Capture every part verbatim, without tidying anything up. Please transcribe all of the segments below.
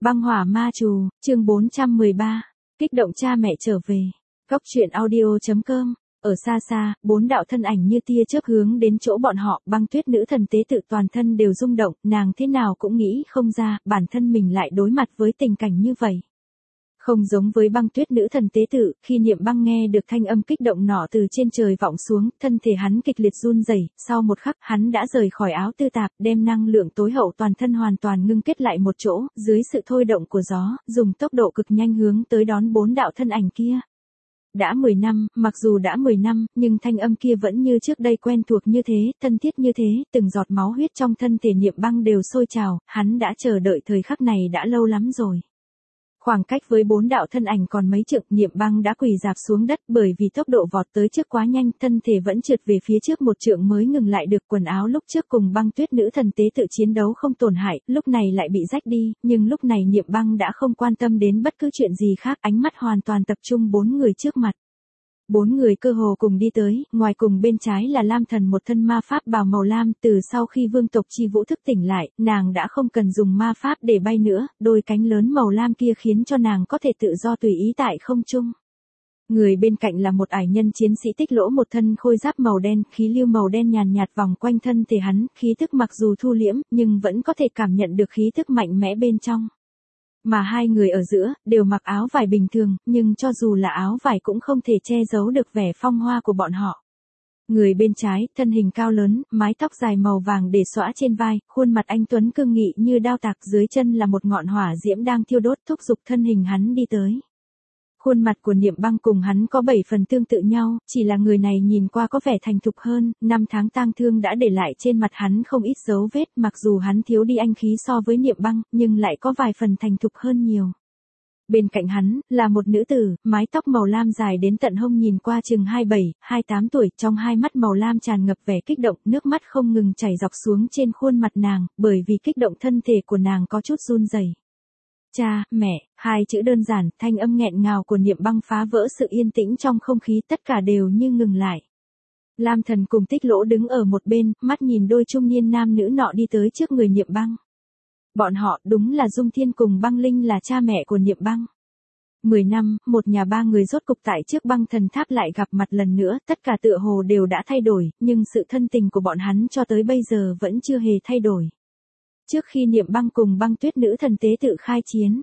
Băng hỏa ma trù, chương bốn trăm mười ba. Kích động cha mẹ trở về. Cốc truyện audio chấm com. Ở xa xa, bốn đạo thân ảnh như tia chớp hướng đến chỗ bọn họ. Băng tuyết nữ thần tế tự toàn thân đều rung động, nàng thế nào cũng nghĩ không ra, bản thân mình lại đối mặt với tình cảnh như vậy. Không giống với băng tuyết nữ thần tế tự, khi Niệm Băng nghe được thanh âm kích động nọ từ trên trời vọng xuống, thân thể hắn kịch liệt run rẩy, sau một khắc hắn đã rời khỏi áo tư tạp, đem năng lượng tối hậu toàn thân hoàn toàn ngưng kết lại một chỗ, dưới sự thôi động của gió, dùng tốc độ cực nhanh hướng tới đón bốn đạo thân ảnh kia. Đã mười năm, mặc dù đã mười năm, nhưng thanh âm kia vẫn như trước đây quen thuộc như thế, thân thiết như thế, từng giọt máu huyết trong thân thể Niệm Băng đều sôi trào, hắn đã chờ đợi thời khắc này đã lâu lắm rồi. Khoảng cách với bốn đạo thân ảnh còn mấy trượng, Niệm Băng đã quỳ rạp xuống đất, bởi vì tốc độ vọt tới trước quá nhanh, thân thể vẫn trượt về phía trước một trượng mới ngừng lại được. Quần áo lúc trước cùng băng tuyết nữ thần tế tự chiến đấu không tổn hại, lúc này lại bị rách đi, nhưng lúc này Niệm Băng đã không quan tâm đến bất cứ chuyện gì khác, ánh mắt hoàn toàn tập trung bốn người trước mặt. Bốn người cơ hồ cùng đi tới, ngoài cùng bên trái là Lam Thần, một thân ma pháp bào màu lam, từ sau khi vương tộc chi vũ thức tỉnh lại, nàng đã không cần dùng ma pháp để bay nữa, đôi cánh lớn màu lam kia khiến cho nàng có thể tự do tùy ý tại không trung. Người bên cạnh là một ải nhân chiến sĩ Tích Lỗ, một thân khôi giáp màu đen, khí lưu màu đen nhàn nhạt vòng quanh thân thể hắn, khí thức mặc dù thu liễm, nhưng vẫn có thể cảm nhận được khí thức mạnh mẽ bên trong. Mà hai người ở giữa, đều mặc áo vải bình thường, nhưng cho dù là áo vải cũng không thể che giấu được vẻ phong hoa của bọn họ. Người bên trái, thân hình cao lớn, mái tóc dài màu vàng để xõa trên vai, khuôn mặt anh tuấn cương nghị như đao tạc, dưới chân là một ngọn hỏa diễm đang thiêu đốt, thúc giục thân hình hắn đi tới. Khuôn mặt của Niệm Băng cùng hắn có bảy phần tương tự nhau, chỉ là người này nhìn qua có vẻ thành thục hơn, năm tháng tang thương đã để lại trên mặt hắn không ít dấu vết, mặc dù hắn thiếu đi anh khí so với Niệm Băng, nhưng lại có vài phần thành thục hơn nhiều. Bên cạnh hắn, là một nữ tử, mái tóc màu lam dài đến tận hông, nhìn qua chừng hai mươi bảy, hai mươi tám tuổi, trong hai mắt màu lam tràn ngập vẻ kích động, nước mắt không ngừng chảy dọc xuống trên khuôn mặt nàng, bởi vì kích động thân thể của nàng có chút run rẩy. Cha, mẹ, hai chữ đơn giản, thanh âm nghẹn ngào của Niệm Băng phá vỡ sự yên tĩnh trong không khí, tất cả đều như ngừng lại. Lam Thần cùng Tích Lỗ đứng ở một bên, mắt nhìn đôi trung niên nam nữ nọ đi tới trước người Niệm Băng. Bọn họ đúng là Dung Thiên cùng Băng Linh, là cha mẹ của Niệm Băng. Mười năm, một nhà ba người rốt cục tại trước băng thần tháp lại gặp mặt lần nữa, tất cả tựa hồ đều đã thay đổi, nhưng sự thân tình của bọn hắn cho tới bây giờ vẫn chưa hề thay đổi. Trước khi Niệm Băng cùng băng tuyết nữ thần tế tự khai chiến.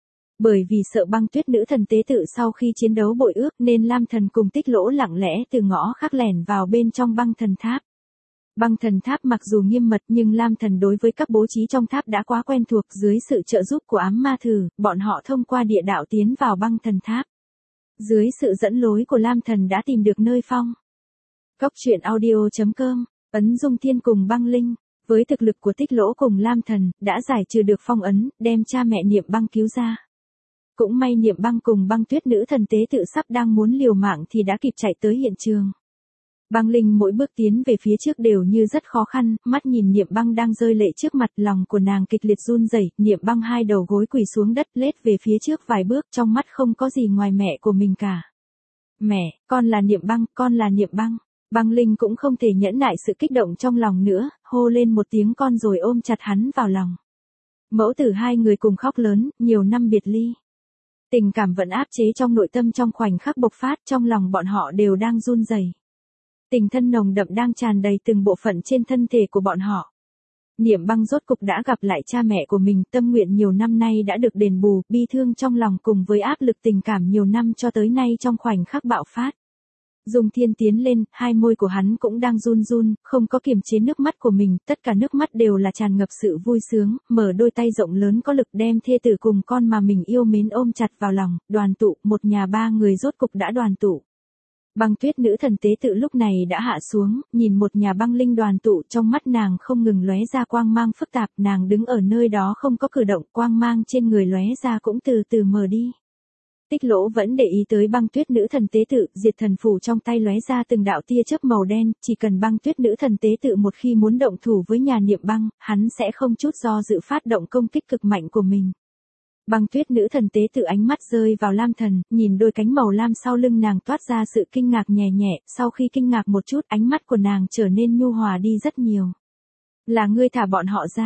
Bởi vì sợ băng tuyết nữ thần tế tự sau khi chiến đấu bội ước nên Lam Thần cùng Tích Lỗ lặng lẽ từ ngõ khác lẻn vào bên trong băng thần tháp. Băng thần tháp mặc dù nghiêm mật nhưng Lam Thần đối với các bố trí trong tháp đã quá quen thuộc, dưới sự trợ giúp của ám ma thử, bọn họ thông qua địa đạo tiến vào băng thần tháp. Dưới sự dẫn lối của Lam Thần đã tìm được nơi phong. Cốc truyện audio chấm com, ấn Dung Thiên cùng Băng Linh. Với thực lực của Tích Lỗ cùng Lam Thần, đã giải trừ được phong ấn, đem cha mẹ Niệm Băng cứu ra. Cũng may Niệm Băng cùng băng tuyết nữ thần tế tự sắp đang muốn liều mạng thì đã kịp chạy tới hiện trường. Băng Linh mỗi bước tiến về phía trước đều như rất khó khăn, mắt nhìn Niệm Băng đang rơi lệ trước mặt, lòng của nàng kịch liệt run rẩy. Niệm Băng hai đầu gối quỳ xuống đất, lết về phía trước vài bước, trong mắt không có gì ngoài mẹ của mình cả. Mẹ, con là Niệm Băng, con là Niệm Băng. Băng Linh cũng không thể nhẫn nại sự kích động trong lòng nữa, hô lên một tiếng con rồi ôm chặt hắn vào lòng. Mẫu tử hai người cùng khóc lớn, nhiều năm biệt ly. Tình cảm vẫn áp chế trong nội tâm trong khoảnh khắc bộc phát, trong lòng bọn họ đều đang run rẩy. Tình thân nồng đậm đang tràn đầy từng bộ phận trên thân thể của bọn họ. Niệm Băng rốt cục đã gặp lại cha mẹ của mình, tâm nguyện nhiều năm nay đã được đền bù, bi thương trong lòng cùng với áp lực tình cảm nhiều năm cho tới nay trong khoảnh khắc bạo phát. Dung Thiên tiến lên, hai môi của hắn cũng đang run run, không có kiềm chế nước mắt của mình, tất cả nước mắt đều là tràn ngập sự vui sướng, mở đôi tay rộng lớn có lực đem thê tử cùng con mà mình yêu mến ôm chặt vào lòng, đoàn tụ, một nhà ba người rốt cục đã đoàn tụ. Băng tuyết nữ thần tế tự lúc này đã hạ xuống, nhìn một nhà Băng Linh đoàn tụ, trong mắt nàng không ngừng lóe ra quang mang phức tạp, nàng đứng ở nơi đó không có cử động, quang mang trên người lóe ra cũng từ từ mờ đi. Tích Lỗ vẫn để ý tới băng tuyết nữ thần tế tự, diệt thần phù trong tay lóe ra từng đạo tia chớp màu đen, chỉ cần băng tuyết nữ thần tế tự một khi muốn động thủ với nhà Niệm Băng, hắn sẽ không chút do dự phát động công kích cực mạnh của mình. Băng tuyết nữ thần tế tự ánh mắt rơi vào Lam Thần, nhìn đôi cánh màu lam sau lưng nàng toát ra sự kinh ngạc nhẹ nhẹ, sau khi kinh ngạc một chút, ánh mắt của nàng trở nên nhu hòa đi rất nhiều. Là ngươi thả bọn họ ra.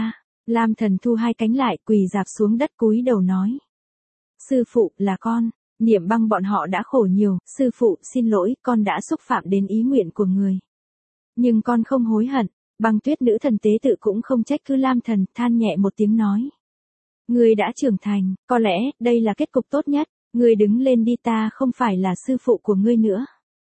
Lam Thần thu hai cánh lại, quỳ rạp xuống đất cúi đầu nói. Sư phụ, là con, Niệm Băng bọn họ đã khổ nhiều, sư phụ, xin lỗi, con đã xúc phạm đến ý nguyện của người. Nhưng con không hối hận. Băng Tuyết nữ thần tế tự cũng không trách cứ Lam Thần, than nhẹ một tiếng nói. Ngươi đã trưởng thành, có lẽ, đây là kết cục tốt nhất, ngươi đứng lên đi, ta không phải là sư phụ của ngươi nữa.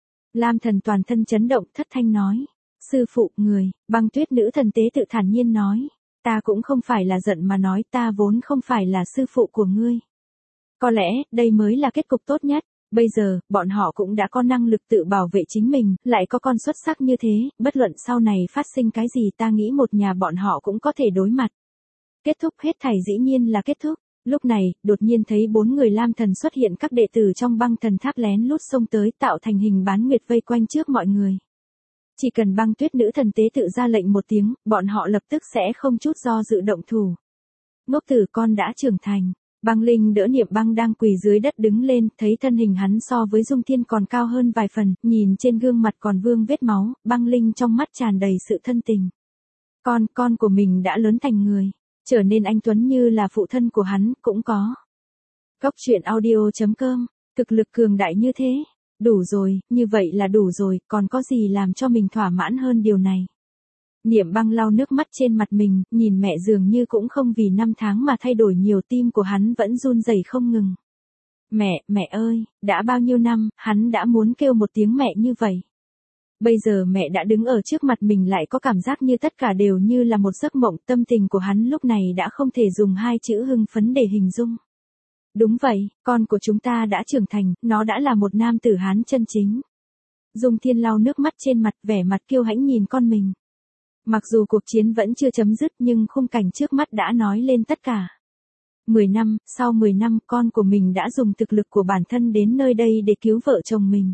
Lam Thần toàn thân chấn động, thất thanh nói. Sư phụ, người, Băng Tuyết nữ thần tế tự thản nhiên nói. Ta cũng không phải là giận mà nói, ta vốn không phải là sư phụ của ngươi. Có lẽ, đây mới là kết cục tốt nhất. Bây giờ, bọn họ cũng đã có năng lực tự bảo vệ chính mình, lại có con xuất sắc như thế, bất luận sau này phát sinh cái gì, ta nghĩ một nhà bọn họ cũng có thể đối mặt. Kết thúc hết thảy dĩ nhiên là kết thúc. Lúc này, đột nhiên thấy bốn người Lam Thần xuất hiện, các đệ tử trong Băng Thần Tháp lén lút xông tới, tạo thành hình bán nguyệt vây quanh trước mọi người. Chỉ cần Băng Tuyết nữ thần tế tự ra lệnh một tiếng, bọn họ lập tức sẽ không chút do dự động thủ. Ngốc tử, con đã trưởng thành. Băng Linh đỡ Niệm Băng đang quỳ dưới đất đứng lên, thấy thân hình hắn so với Dung Thiên còn cao hơn vài phần, nhìn trên gương mặt còn vương vết máu, Băng Linh trong mắt tràn đầy sự thân tình. Con, con của mình đã lớn thành người, trở nên anh tuấn như là phụ thân của hắn, cũng có. Góc truyện audio chấm com, thực lực cường đại như thế, đủ rồi, như vậy là đủ rồi, còn có gì làm cho mình thỏa mãn hơn điều này. Niệm Băng lau nước mắt trên mặt mình, nhìn mẹ dường như cũng không vì năm tháng mà thay đổi nhiều, tim của hắn vẫn run rẩy không ngừng. Mẹ, mẹ ơi, đã bao nhiêu năm, hắn đã muốn kêu một tiếng mẹ như vậy. Bây giờ mẹ đã đứng ở trước mặt mình, lại có cảm giác như tất cả đều như là một giấc mộng, tâm tình của hắn lúc này đã không thể dùng hai chữ hưng phấn để hình dung. Đúng vậy, con của chúng ta đã trưởng thành, nó đã là một nam tử Hán chân chính. Dung Thiên lau nước mắt trên mặt, vẻ mặt kiêu hãnh nhìn con mình. Mặc dù cuộc chiến vẫn chưa chấm dứt nhưng khung cảnh trước mắt đã nói lên tất cả. Mười năm, sau mười năm, con của mình đã dùng thực lực của bản thân đến nơi đây để cứu vợ chồng mình.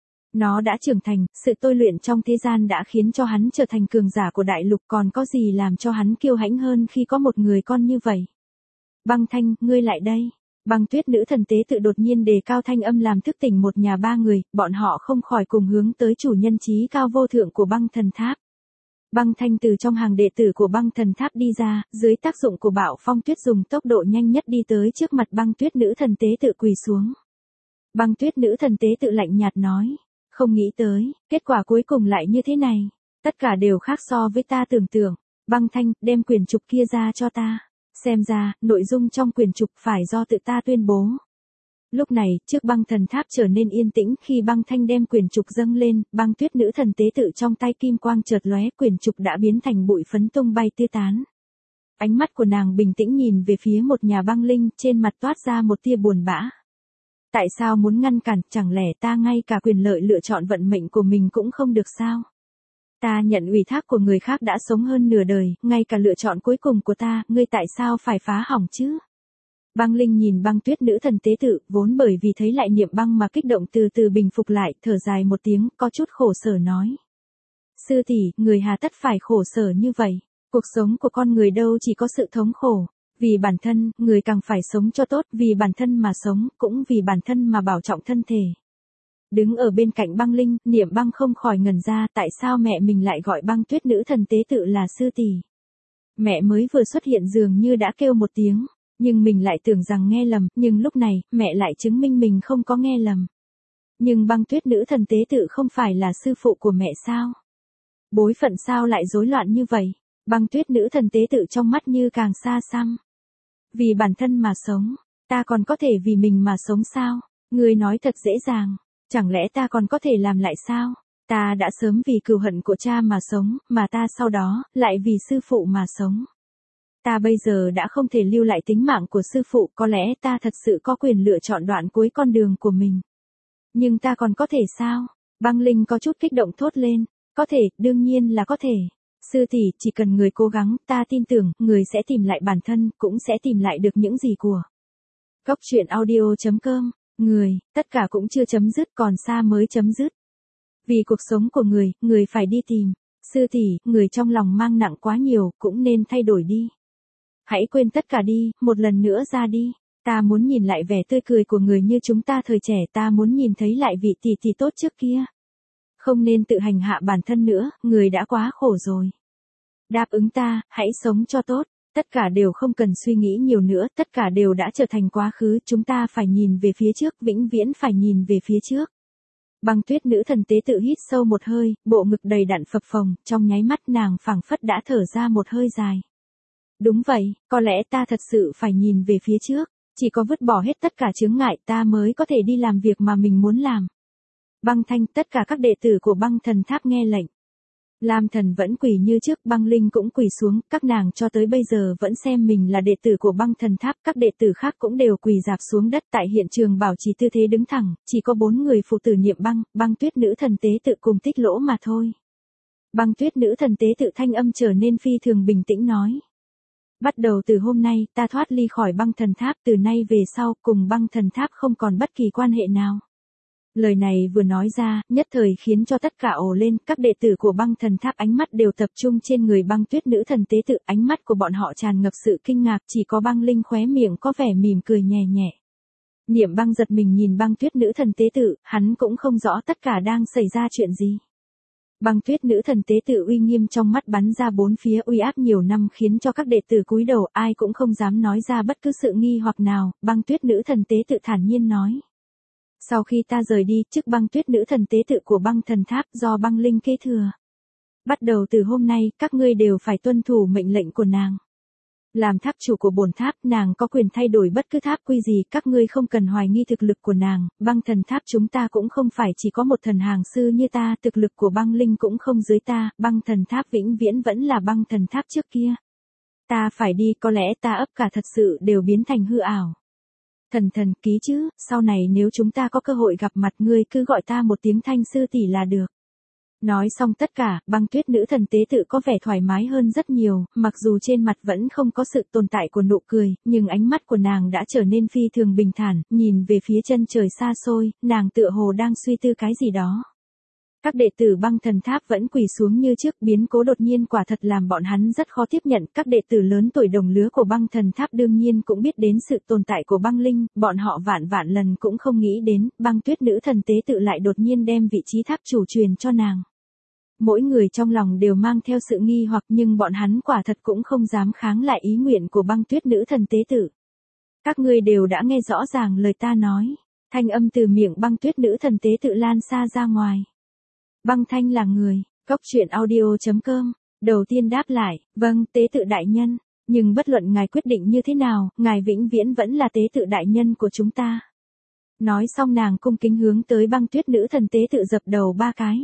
Nó đã trưởng thành, sự tôi luyện trong thế gian đã khiến cho hắn trở thành cường giả của đại lục, còn có gì làm cho hắn kiêu hãnh hơn khi có một người con như vậy. Băng Thanh, ngươi lại đây. Băng Tuyết nữ thần tế tự đột nhiên đề cao thanh âm làm thức tỉnh một nhà ba người, bọn họ không khỏi cùng hướng tới chủ nhân trí cao vô thượng của Băng Thần Tháp. Băng Thanh từ trong hàng đệ tử của Băng Thần Tháp đi ra, dưới tác dụng của bạo phong tuyết dùng tốc độ nhanh nhất đi tới trước mặt Băng Tuyết nữ thần tế tự quỳ xuống. Băng Tuyết nữ thần tế tự lạnh nhạt nói, không nghĩ tới, kết quả cuối cùng lại như thế này, tất cả đều khác so với ta tưởng tượng. Băng Thanh, đem quyển trục kia ra cho ta, xem ra, nội dung trong quyển trục phải do tự ta tuyên bố. Lúc này, trước Băng Thần Tháp trở nên yên tĩnh, khi Băng Thanh đem quyển trục dâng lên, Băng Tuyết nữ thần tế tự trong tay kim quang chợt lóe, quyển trục đã biến thành bụi phấn tung bay tứ tán. Ánh mắt của nàng bình tĩnh nhìn về phía một nhà băng linh, trên mặt toát ra một tia buồn bã. Tại sao muốn ngăn cản, chẳng lẽ ta ngay cả quyền lợi lựa chọn vận mệnh của mình cũng không được sao? Ta nhận ủy thác của người khác đã sống hơn nửa đời, ngay cả lựa chọn cuối cùng của ta, ngươi tại sao phải phá hỏng chứ? Băng Linh nhìn Băng Tuyết nữ thần tế tự, vốn bởi vì thấy lại Niệm Băng mà kích động từ từ bình phục lại, thở dài một tiếng, có chút khổ sở nói. Sư tỷ, người hà tất phải khổ sở như vậy, cuộc sống của con người đâu chỉ có sự thống khổ. Vì bản thân, người càng phải sống cho tốt, vì bản thân mà sống, cũng vì bản thân mà bảo trọng thân thể. Đứng ở bên cạnh Băng Linh, Niệm Băng không khỏi ngẩn ra, tại sao mẹ mình lại gọi Băng Tuyết nữ thần tế tự là sư tỷ. Mẹ mới vừa xuất hiện dường như đã kêu một tiếng, nhưng mình lại tưởng rằng nghe lầm, nhưng lúc này, mẹ lại chứng minh mình không có nghe lầm. Nhưng Băng Tuyết nữ thần tế tự không phải là sư phụ của mẹ sao? Bối phận sao lại rối loạn như vậy? Băng Tuyết nữ thần tế tự trong mắt như càng xa xăm. Vì bản thân mà sống, ta còn có thể vì mình mà sống sao? Ngươi nói thật dễ dàng, chẳng lẽ ta còn có thể làm lại sao? Ta đã sớm vì cừu hận của cha mà sống, mà ta sau đó, lại vì sư phụ mà sống. Ta bây giờ đã không thể lưu lại tính mạng của sư phụ, có lẽ ta thật sự có quyền lựa chọn đoạn cuối con đường của mình. Nhưng ta còn có thể sao? Băng Linh có chút kích động thốt lên, có thể, đương nhiên là có thể. Sư tỷ, chỉ cần người cố gắng, ta tin tưởng, người sẽ tìm lại bản thân, cũng sẽ tìm lại được những gì của. Góc truyện audio chấm com, người, tất cả cũng chưa chấm dứt, còn xa mới chấm dứt. Vì cuộc sống của người, người phải đi tìm. Sư tỷ, người trong lòng mang nặng quá nhiều, cũng nên thay đổi đi. Hãy quên tất cả đi, một lần nữa ra đi. Ta muốn nhìn lại vẻ tươi cười của người như chúng ta thời trẻ, ta muốn nhìn thấy lại vị tỷ tỷ tốt trước kia. Không nên tự hành hạ bản thân nữa, người đã quá khổ rồi. Đáp ứng ta, hãy sống cho tốt. Tất cả đều không cần suy nghĩ nhiều nữa, tất cả đều đã trở thành quá khứ, chúng ta phải nhìn về phía trước, vĩnh viễn phải nhìn về phía trước. Băng tuyết nữ thần tế tự hít sâu một hơi, bộ ngực đầy đặn phập phồng, trong nháy mắt nàng phảng phất đã thở ra một hơi dài. Đúng vậy, có lẽ ta thật sự phải nhìn về phía trước, chỉ có vứt bỏ hết tất cả chướng ngại ta mới có thể đi làm việc mà mình muốn làm. Băng Thanh, tất cả các đệ tử của băng thần tháp nghe lệnh. Lam Thần vẫn quỳ như trước, Băng Linh cũng quỳ xuống, các nàng cho tới bây giờ vẫn xem mình là đệ tử của băng thần tháp, các đệ tử khác cũng đều quỳ rạp xuống đất tại hiện trường bảo trì tư thế đứng thẳng, chỉ có bốn người phụ tử Niệm Băng, Băng Tuyết nữ thần tế tự cùng Tích Lỗ mà thôi. Băng Tuyết nữ thần tế tự thanh âm trở nên phi thường bình tĩnh nói. Bắt đầu từ hôm nay, ta thoát ly khỏi băng thần tháp, từ nay về sau, cùng băng thần tháp không còn bất kỳ quan hệ nào. Lời này vừa nói ra, nhất thời khiến cho tất cả ồ lên, các đệ tử của băng thần tháp ánh mắt đều tập trung trên người băng tuyết nữ thần tế tự, ánh mắt của bọn họ tràn ngập sự kinh ngạc, chỉ có Băng Linh khóe miệng có vẻ mỉm cười nhẹ nhẹ. Niệm Băng giật mình nhìn băng tuyết nữ thần tế tự, hắn cũng không rõ tất cả đang xảy ra chuyện gì. Băng tuyết nữ thần tế tự uy nghiêm trong mắt bắn ra bốn phía, uy áp nhiều năm khiến cho các đệ tử cúi đầu, ai cũng không dám nói ra bất cứ sự nghi hoặc nào, băng tuyết nữ thần tế tự thản nhiên nói. Sau khi ta rời đi, chức băng tuyết nữ thần tế tự của băng thần tháp do Băng Linh kế thừa. Bắt đầu từ hôm nay, các ngươi đều phải tuân thủ mệnh lệnh của nàng. Làm tháp chủ của bổn tháp, nàng có quyền thay đổi bất cứ tháp quy gì, các ngươi không cần hoài nghi thực lực của nàng, băng thần tháp chúng ta cũng không phải chỉ có một thần hàng sư như ta, thực lực của Băng Linh cũng không dưới ta, băng thần tháp vĩnh viễn vẫn là băng thần tháp trước kia. Ta phải đi, có lẽ ta ấp cả thật sự đều biến thành hư ảo. Thần thần ký chứ, sau này nếu chúng ta có cơ hội gặp mặt ngươi cứ gọi ta một tiếng Thanh sư tỷ là được. Nói xong tất cả, băng tuyết nữ thần tế tự có vẻ thoải mái hơn rất nhiều, mặc dù trên mặt vẫn không có sự tồn tại của nụ cười, nhưng ánh mắt của nàng đã trở nên phi thường bình thản, nhìn về phía chân trời xa xôi, nàng tựa hồ đang suy tư cái gì đó. Các đệ tử băng thần tháp vẫn quỳ xuống như trước, biến cố đột nhiên quả thật làm bọn hắn rất khó tiếp nhận, các đệ tử lớn tuổi đồng lứa của băng thần tháp đương nhiên cũng biết đến sự tồn tại của Băng Linh, bọn họ vạn vạn lần cũng không nghĩ đến, băng tuyết nữ thần tế tự lại đột nhiên đem vị trí tháp chủ truyền cho nàng. Mỗi người trong lòng đều mang theo sự nghi hoặc nhưng bọn hắn quả thật cũng không dám kháng lại ý nguyện của băng tuyết nữ thần tế tự. Các ngươi đều đã nghe rõ ràng lời ta nói, thanh âm từ miệng băng tuyết nữ thần tế tự lan xa ra ngoài. Băng Thanh là người, Cốc Truyện Audio chấm com, đầu tiên đáp lại, vâng, tế tự đại nhân, nhưng bất luận ngài quyết định như thế nào, ngài vĩnh viễn vẫn là tế tự đại nhân của chúng ta. Nói xong nàng cung kính hướng tới băng tuyết nữ thần tế tự dập đầu ba cái.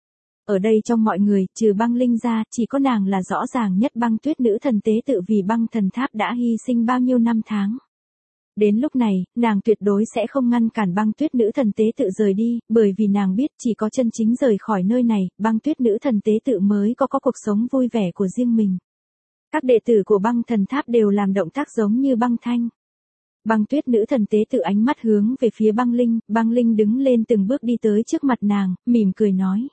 Ở đây trong mọi người, trừ Băng Linh ra, chỉ có nàng là rõ ràng nhất băng tuyết nữ thần tế tự vì băng thần tháp đã hy sinh bao nhiêu năm tháng. Đến lúc này, nàng tuyệt đối sẽ không ngăn cản băng tuyết nữ thần tế tự rời đi, bởi vì nàng biết chỉ có chân chính rời khỏi nơi này, băng tuyết nữ thần tế tự mới có có cuộc sống vui vẻ của riêng mình. Các đệ tử của băng thần tháp đều làm động tác giống như Băng Thanh. Băng tuyết nữ thần tế tự ánh mắt hướng về phía Băng Linh, Băng Linh đứng lên từng bước đi tới trước mặt nàng, mỉm cười nói.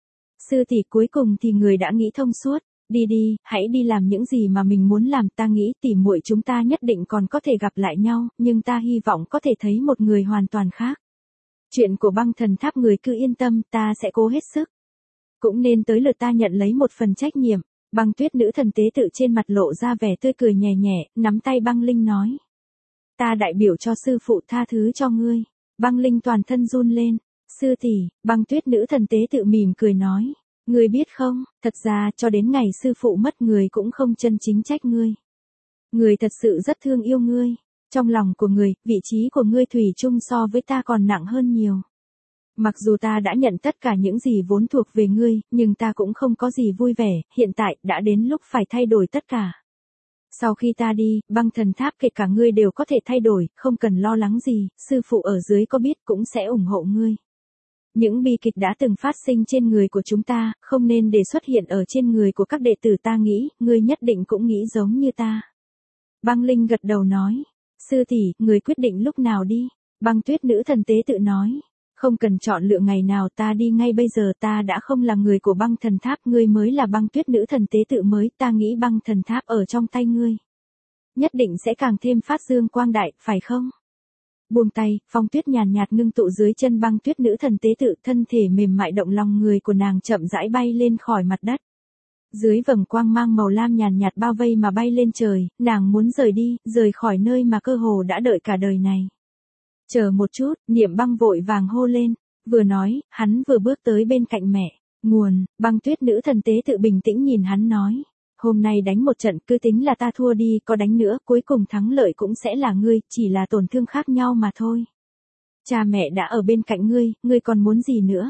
Sư tỷ, cuối cùng thì người đã nghĩ thông suốt. Đi đi, hãy đi làm những gì mà mình muốn làm, ta nghĩ tỉ muội chúng ta nhất định còn có thể gặp lại nhau, nhưng ta hy vọng có thể thấy một người hoàn toàn khác. Chuyện của băng thần tháp người cứ yên tâm, ta sẽ cố hết sức. Cũng nên tới lượt ta nhận lấy một phần trách nhiệm. Băng tuyết nữ thần tế tự trên mặt lộ ra vẻ tươi cười nhẹ nhẹ, nắm tay Băng Linh nói. Ta đại biểu cho sư phụ tha thứ cho ngươi. Băng Linh toàn thân run lên. Sư tỷ, băng tuyết nữ thần tế tự mỉm cười nói. Ngươi biết không, thật ra cho đến ngày sư phụ mất người cũng không chân chính trách ngươi. Người thật sự rất thương yêu ngươi. Trong lòng của người, vị trí của ngươi thủy chung so với ta còn nặng hơn nhiều. Mặc dù ta đã nhận tất cả những gì vốn thuộc về ngươi, nhưng ta cũng không có gì vui vẻ, hiện tại đã đến lúc phải thay đổi tất cả. Sau khi ta đi, băng thần tháp kể cả ngươi đều có thể thay đổi, không cần lo lắng gì, sư phụ ở dưới có biết cũng sẽ ủng hộ ngươi. Những bi kịch đã từng phát sinh trên người của chúng ta, không nên để xuất hiện ở trên người của các đệ tử, ta nghĩ, ngươi nhất định cũng nghĩ giống như ta. Băng Linh gật đầu nói, sư tỷ, người quyết định lúc nào đi. Băng tuyết nữ thần tế tự nói, không cần chọn lựa ngày nào, ta đi ngay bây giờ, ta đã không là người của băng thần tháp, ngươi mới là băng tuyết nữ thần tế tự mới, ta nghĩ băng thần tháp ở trong tay ngươi. Nhất định sẽ càng thêm phát dương quang đại, phải không? Buông tay, phong tuyết nhàn nhạt ngưng tụ dưới chân băng tuyết nữ thần tế tự, thân thể mềm mại động lòng người của nàng chậm rãi bay lên khỏi mặt đất. Dưới vầng quang mang màu lam nhàn nhạt bao vây mà bay lên trời, nàng muốn rời đi, rời khỏi nơi mà cơ hồ đã đợi cả đời này. Chờ một chút, Niệm Băng vội vàng hô lên, vừa nói, hắn vừa bước tới bên cạnh mẹ. Nguồn, Băng Tuyết nữ thần tế tự bình tĩnh nhìn hắn nói. Hôm nay đánh một trận cứ tính là ta thua đi, có đánh nữa, cuối cùng thắng lợi cũng sẽ là ngươi, chỉ là tổn thương khác nhau mà thôi. Cha mẹ đã ở bên cạnh ngươi, ngươi còn muốn gì nữa?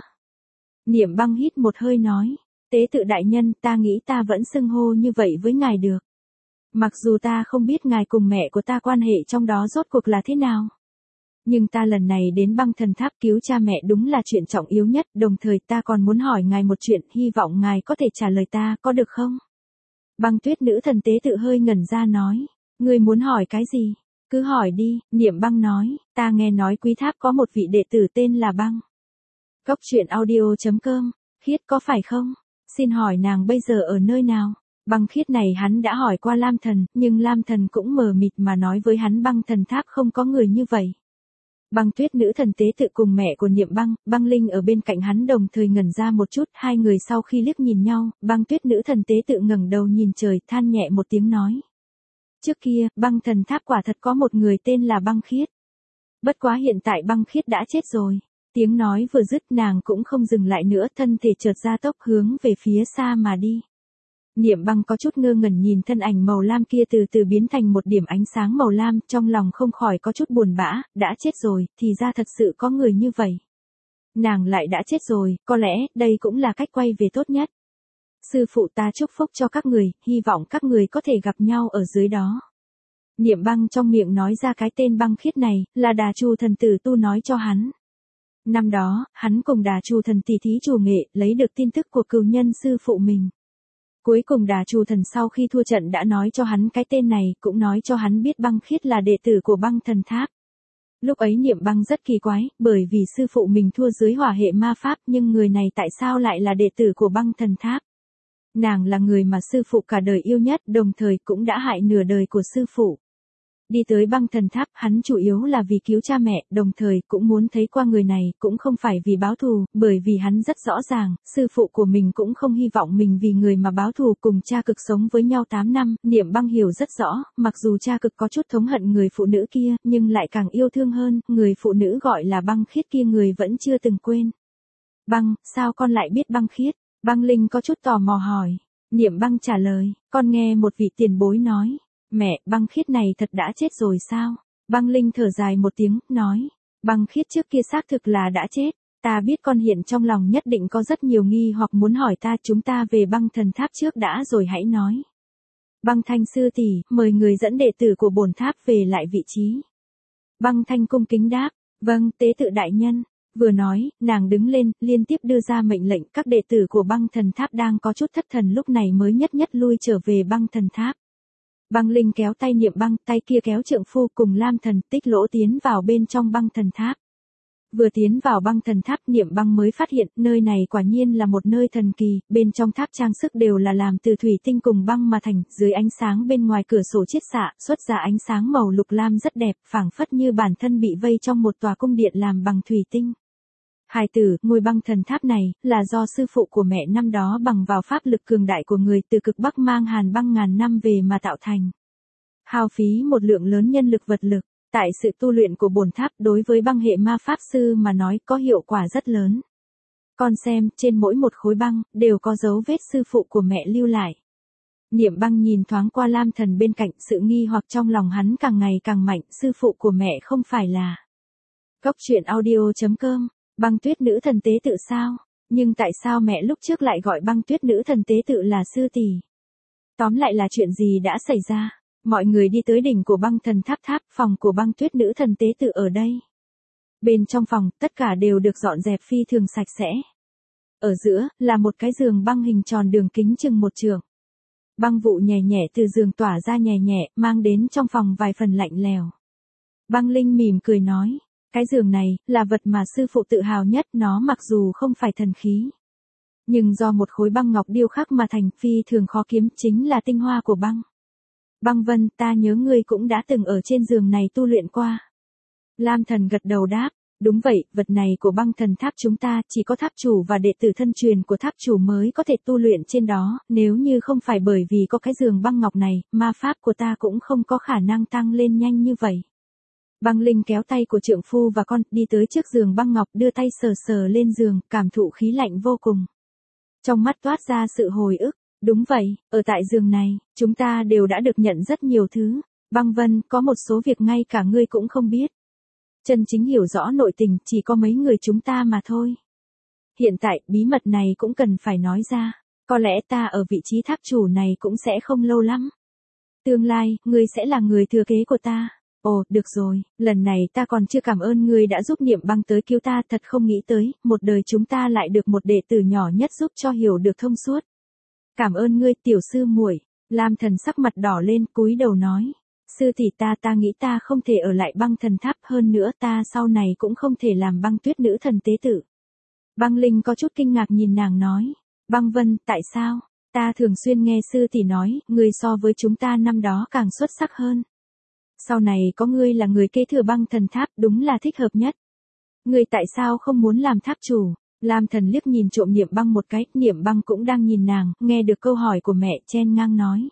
Niệm Băng hít một hơi nói. Tế tự đại nhân, ta nghĩ ta vẫn xưng hô như vậy với ngài được. Mặc dù ta không biết ngài cùng mẹ của ta quan hệ trong đó rốt cuộc là thế nào. Nhưng ta lần này đến Băng Thần Tháp cứu cha mẹ đúng là chuyện trọng yếu nhất, đồng thời ta còn muốn hỏi ngài một chuyện, hy vọng ngài có thể trả lời ta, có được không? Băng Tuyết nữ thần tế tự hơi ngẩn ra nói, ngươi muốn hỏi cái gì? Cứ hỏi đi, Niệm Băng nói, ta nghe nói Quý Tháp có một vị đệ tử tên là Băng. Cốc truyện audio chấm com, Khiết có phải không? Xin hỏi nàng bây giờ ở nơi nào? Băng Khiết này hắn đã hỏi qua Lam Thần, nhưng Lam Thần cũng mờ mịt mà nói với hắn Băng Thần Tháp không có người như vậy. Băng Tuyết nữ thần tế tự cùng mẹ của Niệm Băng, Băng Linh ở bên cạnh hắn đồng thời ngẩn ra một chút, hai người sau khi liếc nhìn nhau, Băng Tuyết nữ thần tế tự ngẩng đầu nhìn trời, than nhẹ một tiếng nói. Trước kia, Băng Thần Tháp quả thật có một người tên là Băng Khiết. Bất quá hiện tại Băng Khiết đã chết rồi. Tiếng nói vừa dứt nàng cũng không dừng lại nữa, thân thể chợt ra tốc hướng về phía xa mà đi. Niệm Băng có chút ngơ ngẩn nhìn thân ảnh màu lam kia từ từ biến thành một điểm ánh sáng màu lam, trong lòng không khỏi có chút buồn bã, đã chết rồi, thì ra thật sự có người như vậy. Nàng lại đã chết rồi, có lẽ, đây cũng là cách quay về tốt nhất. Sư phụ ta chúc phúc cho các người, hy vọng các người có thể gặp nhau ở dưới đó. Niệm Băng trong miệng nói ra cái tên Băng Khiết này, là Đà Chu thần tử tu nói cho hắn. Năm đó, hắn cùng Đà Chu thần tỷ thí chủ nghệ, lấy được tin tức của cừu nhân sư phụ mình. Cuối cùng Đà Chu thần sau khi thua trận đã nói cho hắn cái tên này, cũng nói cho hắn biết Băng Khiết là đệ tử của Băng Thần Tháp. Lúc ấy Niệm Băng rất kỳ quái, bởi vì sư phụ mình thua dưới hỏa hệ ma pháp, nhưng người này tại sao lại là đệ tử của Băng Thần Tháp? Nàng là người mà sư phụ cả đời yêu nhất, đồng thời cũng đã hại nửa đời của sư phụ. Đi tới Băng Thần Tháp, hắn chủ yếu là vì cứu cha mẹ, đồng thời cũng muốn thấy qua người này, cũng không phải vì báo thù, bởi vì hắn rất rõ ràng, sư phụ của mình cũng không hy vọng mình vì người mà báo thù. Cùng cha cực sống với nhau tám năm, Niệm Băng hiểu rất rõ, mặc dù cha cực có chút thống hận người phụ nữ kia, nhưng lại càng yêu thương hơn, người phụ nữ gọi là Băng Khiết kia người vẫn chưa từng quên. Băng, sao con lại biết Băng Khiết? Băng Linh có chút tò mò hỏi. Niệm Băng trả lời, con nghe một vị tiền bối nói. Mẹ, Băng Khiết này thật đã chết rồi sao? Băng Linh thở dài một tiếng, nói. Băng Khiết trước kia xác thực là đã chết. Ta biết con hiện trong lòng nhất định có rất nhiều nghi hoặc muốn hỏi ta, chúng ta về Băng Thần Tháp trước đã rồi hãy nói. Băng Thanh sư tỷ, mời người dẫn đệ tử của bổn tháp về lại vị trí. Băng Thanh cung kính đáp, vâng, tế tự đại nhân. Vừa nói, nàng đứng lên, liên tiếp đưa ra mệnh lệnh, các đệ tử của Băng Thần Tháp đang có chút thất thần lúc này mới nhất nhất lui trở về Băng Thần Tháp. Băng Linh kéo tay Niệm Băng, tay kia kéo trượng phu cùng Lam Thần, Tích Lỗ tiến vào bên trong Băng Thần Tháp. Vừa tiến vào Băng Thần Tháp, Niệm Băng mới phát hiện, nơi này quả nhiên là một nơi thần kỳ, bên trong tháp trang sức đều là làm từ thủy tinh cùng băng mà thành, dưới ánh sáng bên ngoài cửa sổ chiết xạ, xuất ra ánh sáng màu lục lam rất đẹp, phảng phất như bản thân bị vây trong một tòa cung điện làm bằng thủy tinh. Hài tử, ngôi Băng Thần Tháp này, là do sư phụ của mẹ năm đó bằng vào pháp lực cường đại của người từ cực Bắc mang hàn băng ngàn năm về mà tạo thành. Hao phí một lượng lớn nhân lực vật lực, tại sự tu luyện của bổn tháp đối với băng hệ ma pháp sư mà nói có hiệu quả rất lớn. Con xem, trên mỗi một khối băng, đều có dấu vết sư phụ của mẹ lưu lại. Niệm Băng nhìn thoáng qua Lam Thần bên cạnh, sự nghi hoặc trong lòng hắn càng ngày càng mạnh, sư phụ của mẹ không phải là. Cốc truyện audio chấm com, Băng Tuyết nữ thần tế tự sao? Nhưng tại sao mẹ lúc trước lại gọi Băng Tuyết nữ thần tế tự là sư tỷ? Tóm lại là chuyện gì đã xảy ra? Mọi người đi tới đỉnh của Băng Thần Tháp tháp, phòng của Băng Tuyết nữ thần tế tự ở đây. Bên trong phòng, tất cả đều được dọn dẹp phi thường sạch sẽ. Ở giữa, là một cái giường băng hình tròn đường kính chừng một trượng. Băng vụ nhẹ nhẹ từ giường tỏa ra nhẹ nhẹ, mang đến trong phòng vài phần lạnh lèo. Băng Linh mỉm cười nói, cái giường này, là vật mà sư phụ tự hào nhất, nó mặc dù không phải thần khí. Nhưng do một khối băng ngọc điêu khắc mà thành, phi thường khó kiếm, chính là tinh hoa của băng. Băng Vân, ta nhớ ngươi cũng đã từng ở trên giường này tu luyện qua. Lam Thần gật đầu đáp, Đúng vậy, vật này của băng thần tháp chúng ta, chỉ có tháp chủ và đệ tử thân truyền của tháp chủ mới có thể tu luyện trên đó, nếu như không phải bởi vì có cái giường băng ngọc này, ma pháp của ta cũng không có khả năng tăng lên nhanh như vậy. Băng Linh kéo tay của trượng phu và con, đi tới trước giường băng ngọc, đưa tay sờ sờ lên giường, cảm thụ khí lạnh vô cùng. Trong mắt toát ra sự hồi ức, đúng vậy, ở tại giường này, chúng ta đều đã được nhận rất nhiều thứ. Băng Vân, có một số việc ngay cả ngươi cũng không biết. Chân chính hiểu rõ nội tình chỉ có mấy người chúng ta mà thôi. Hiện tại, bí mật này cũng cần phải nói ra. Có lẽ ta ở vị trí tháp chủ này cũng sẽ không lâu lắm. Tương lai, ngươi sẽ là người thừa kế của ta. Ồ, được rồi, lần này ta còn chưa cảm ơn ngươi đã giúp Niệm Băng tới cứu ta, thật không nghĩ tới, một đời chúng ta lại được một đệ tử nhỏ nhất giúp cho hiểu được thông suốt. Cảm ơn ngươi, tiểu sư muội. Lam Thần sắc mặt đỏ lên, cúi đầu nói. Sư tỷ ta ta nghĩ ta không thể ở lại băng thần tháp, hơn nữa ta sau này cũng không thể làm băng tuyết nữ thần tế tử. Băng Linh có chút kinh ngạc nhìn nàng nói. Băng Vân, tại sao? Ta thường xuyên nghe sư tỷ nói, ngươi so với chúng ta năm đó càng xuất sắc hơn. Sau này có ngươi là người kế thừa băng thần tháp, đúng là thích hợp nhất. Ngươi tại sao không muốn làm tháp chủ? Lam Thần liếc nhìn trộm Niệm Băng một cái, Niệm Băng cũng đang nhìn nàng, nghe được câu hỏi của mẹ, chen ngang nói.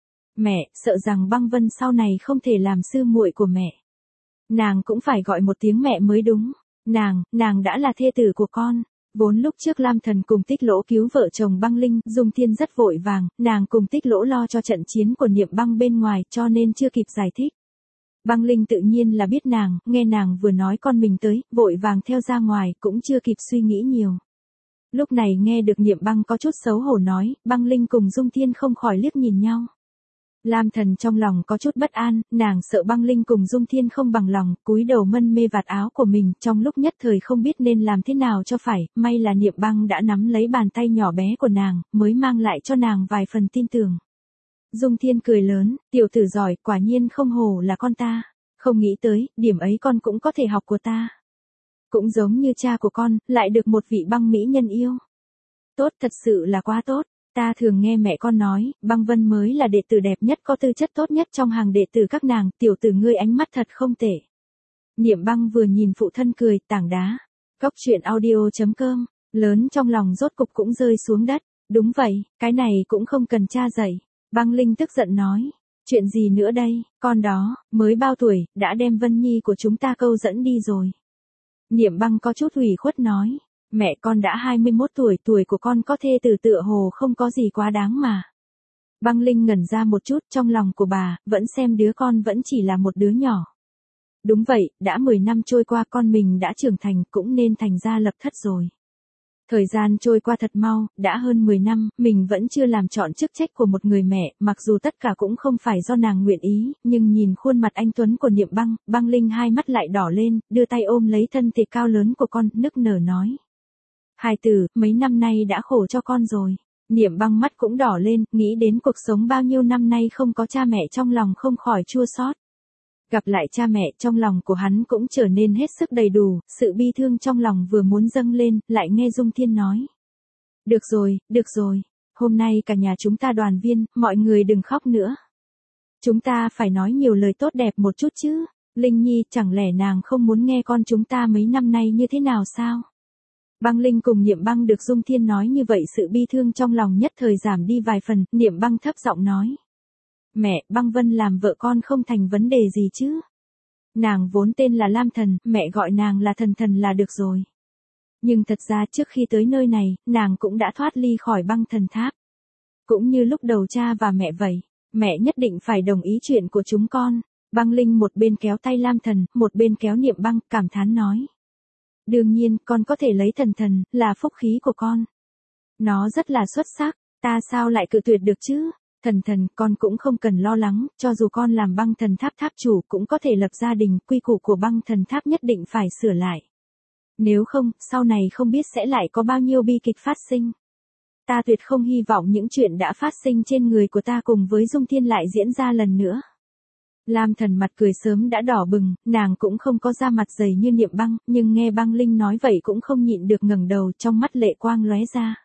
Mẹ, sợ rằng Băng Vân sau này không thể làm sư muội của mẹ. Nàng cũng phải gọi một tiếng mẹ mới đúng. Nàng, nàng đã là thê tử của con. Vốn lúc trước Lam Thần cùng Tích Lỗ cứu vợ chồng Băng Linh, Dung Thiên rất vội vàng, nàng cùng Tích Lỗ lo cho trận chiến của Niệm Băng bên ngoài, cho nên chưa kịp giải thích. Băng Linh tự nhiên là biết nàng, nghe nàng vừa nói con mình tới, vội vàng theo ra ngoài, cũng chưa kịp suy nghĩ nhiều. Lúc này nghe được Niệm Băng có chút xấu hổ nói, Băng Linh cùng Dung Thiên không khỏi liếc nhìn nhau. Lam Thần trong lòng có chút bất an, nàng sợ Băng Linh cùng Dung Thiên không bằng lòng, cúi đầu mân mê vạt áo của mình, trong lúc nhất thời không biết nên làm thế nào cho phải, may là Niệm Băng đã nắm lấy bàn tay nhỏ bé của nàng, mới mang lại cho nàng vài phần tin tưởng. Dung Thiên cười lớn, tiểu tử giỏi, quả nhiên không hổ là con ta, không nghĩ tới, điểm ấy con cũng có thể học của ta. Cũng giống như cha của con, lại được một vị băng mỹ nhân yêu. Tốt, thật sự là quá tốt. Ta thường nghe mẹ con nói, Băng Vân mới là đệ tử đẹp nhất, có tư chất tốt nhất trong hàng đệ tử các nàng, tiểu tử ngươi ánh mắt thật không tệ. Niệm Băng vừa nhìn phụ thân cười, tảng đá. Cóc truyện audio chấm com, lớn trong lòng rốt cục cũng rơi xuống đất. Đúng vậy, cái này cũng không cần cha dạy. Băng Linh tức giận nói. Chuyện gì nữa đây, con đó, mới bao tuổi, đã đem Vân Nhi của chúng ta câu dẫn đi rồi. Niệm Băng có chút ủy khuất nói. Mẹ con đã hai mươi mốt tuổi, tuổi của con có thê tử tựa hồ không có gì quá đáng mà. Băng Linh ngẩn ra một chút, trong lòng của bà, vẫn xem đứa con vẫn chỉ là một đứa nhỏ. Đúng vậy, đã mười năm trôi qua con mình đã trưởng thành, cũng nên thành gia lập thất rồi. Thời gian trôi qua thật mau, đã hơn mười năm, mình vẫn chưa làm trọn chức trách của một người mẹ, mặc dù tất cả cũng không phải do nàng nguyện ý, nhưng nhìn khuôn mặt anh tuấn của Niệm Băng, Băng Linh hai mắt lại đỏ lên, đưa tay ôm lấy thân thể cao lớn của con, nức nở nói. Hài tử, mấy năm nay đã khổ cho con rồi. Niệm Băng mắt cũng đỏ lên, nghĩ đến cuộc sống bao nhiêu năm nay không có cha mẹ trong lòng không khỏi chua xót. Gặp lại cha mẹ trong lòng của hắn cũng trở nên hết sức đầy đủ, sự bi thương trong lòng vừa muốn dâng lên, lại nghe Dung Thiên nói. Được rồi, được rồi, hôm nay cả nhà chúng ta đoàn viên, mọi người đừng khóc nữa. Chúng ta phải nói nhiều lời tốt đẹp một chút chứ, Linh Nhi chẳng lẽ nàng không muốn nghe con chúng ta mấy năm nay như thế nào sao? Băng Linh cùng Niệm Băng được Dung Thiên nói như vậy sự bi thương trong lòng nhất thời giảm đi vài phần, Niệm Băng thấp giọng nói. Mẹ, Băng Vân làm vợ con không thành vấn đề gì chứ. Nàng vốn tên là Lam Thần, mẹ gọi nàng là Thần Thần là được rồi. Nhưng thật ra trước khi tới nơi này, nàng cũng đã thoát ly khỏi băng thần tháp. Cũng như lúc đầu cha và mẹ vậy, mẹ nhất định phải đồng ý chuyện của chúng con. Băng Linh một bên kéo tay Lam Thần, một bên kéo Niệm Băng, cảm thán nói. Đương nhiên, con có thể lấy Thần Thần, là phúc khí của con. Nó rất là xuất sắc, ta sao lại cự tuyệt được chứ? Thần Thần, con cũng không cần lo lắng, cho dù con làm băng thần tháp tháp chủ cũng có thể lập gia đình, quy củ của băng thần tháp nhất định phải sửa lại. Nếu không, sau này không biết sẽ lại có bao nhiêu bi kịch phát sinh. Ta tuyệt không hy vọng những chuyện đã phát sinh trên người của ta cùng với Dung Thiên lại diễn ra lần nữa. Lam Thần mặt cười sớm đã đỏ bừng, nàng cũng không có da mặt dày như Niệm Băng, nhưng nghe Băng Linh nói vậy cũng không nhịn được ngẩng đầu, trong mắt lệ quang lóe ra.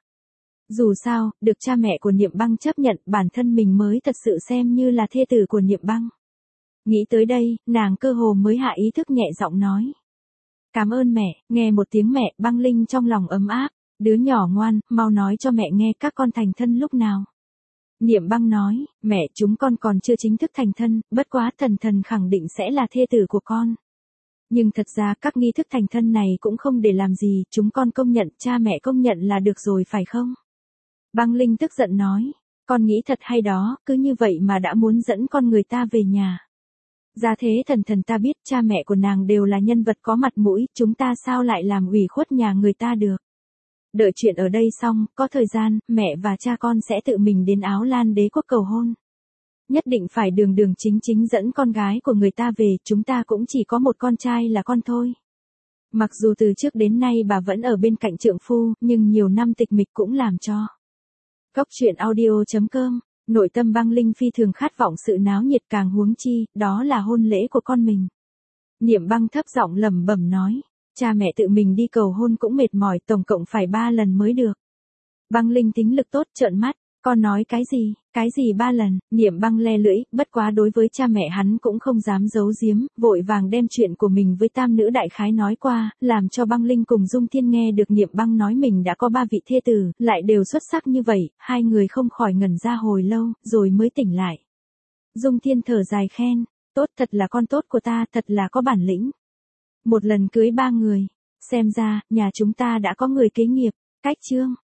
Dù sao, được cha mẹ của Niệm Băng chấp nhận, bản thân mình mới thật sự xem như là thê tử của Niệm Băng. Nghĩ tới đây, nàng cơ hồ mới hạ ý thức nhẹ giọng nói. Cảm ơn mẹ, nghe một tiếng mẹ, băng linh trong lòng ấm áp. Đứa nhỏ ngoan, mau nói cho mẹ nghe các con thành thân lúc nào. Niệm băng nói, mẹ chúng con còn chưa chính thức thành thân, bất quá thần thần khẳng định sẽ là thê tử của con. Nhưng thật ra các nghi thức thành thân này cũng không để làm gì, chúng con công nhận, cha mẹ công nhận là được rồi phải không? Băng linh tức giận nói, con nghĩ thật hay đó, cứ như vậy mà đã muốn dẫn con người ta về nhà. Ra thế thần thần ta biết cha mẹ của nàng đều là nhân vật có mặt mũi, chúng ta sao lại làm ủy khuất nhà người ta được. Đợi chuyện ở đây xong, có thời gian, mẹ và cha con sẽ tự mình đến Áo Lan đế quốc cầu hôn. Nhất định phải đường đường chính chính dẫn con gái của người ta về, chúng ta cũng chỉ có một con trai là con thôi. Mặc dù từ trước đến nay bà vẫn ở bên cạnh trượng phu, nhưng nhiều năm tịch mịch cũng làm cho. Cốc truyện audio chấm com, nội tâm băng linh phi thường khát vọng sự náo nhiệt càng huống chi, đó là hôn lễ của con mình. Niệm băng thấp giọng lẩm bẩm nói, cha mẹ tự mình đi cầu hôn cũng mệt mỏi, tổng cộng phải ba lần mới được. Băng linh tính lực tốt trợn mắt, con nói cái gì, cái gì ba lần, Niệm băng le lưỡi, bất quá đối với cha mẹ hắn cũng không dám giấu giếm, vội vàng đem chuyện của mình với tam nữ đại khái nói qua, làm cho băng linh cùng Dung Thiên nghe được Niệm băng nói mình đã có ba vị thê tử, lại đều xuất sắc như vậy, hai người không khỏi ngẩn ra hồi lâu, rồi mới tỉnh lại. Dung Thiên thở dài khen, tốt thật là con tốt của ta, thật là có bản lĩnh. Một lần cưới ba người, xem ra, nhà chúng ta đã có người kế nghiệp, cách chương.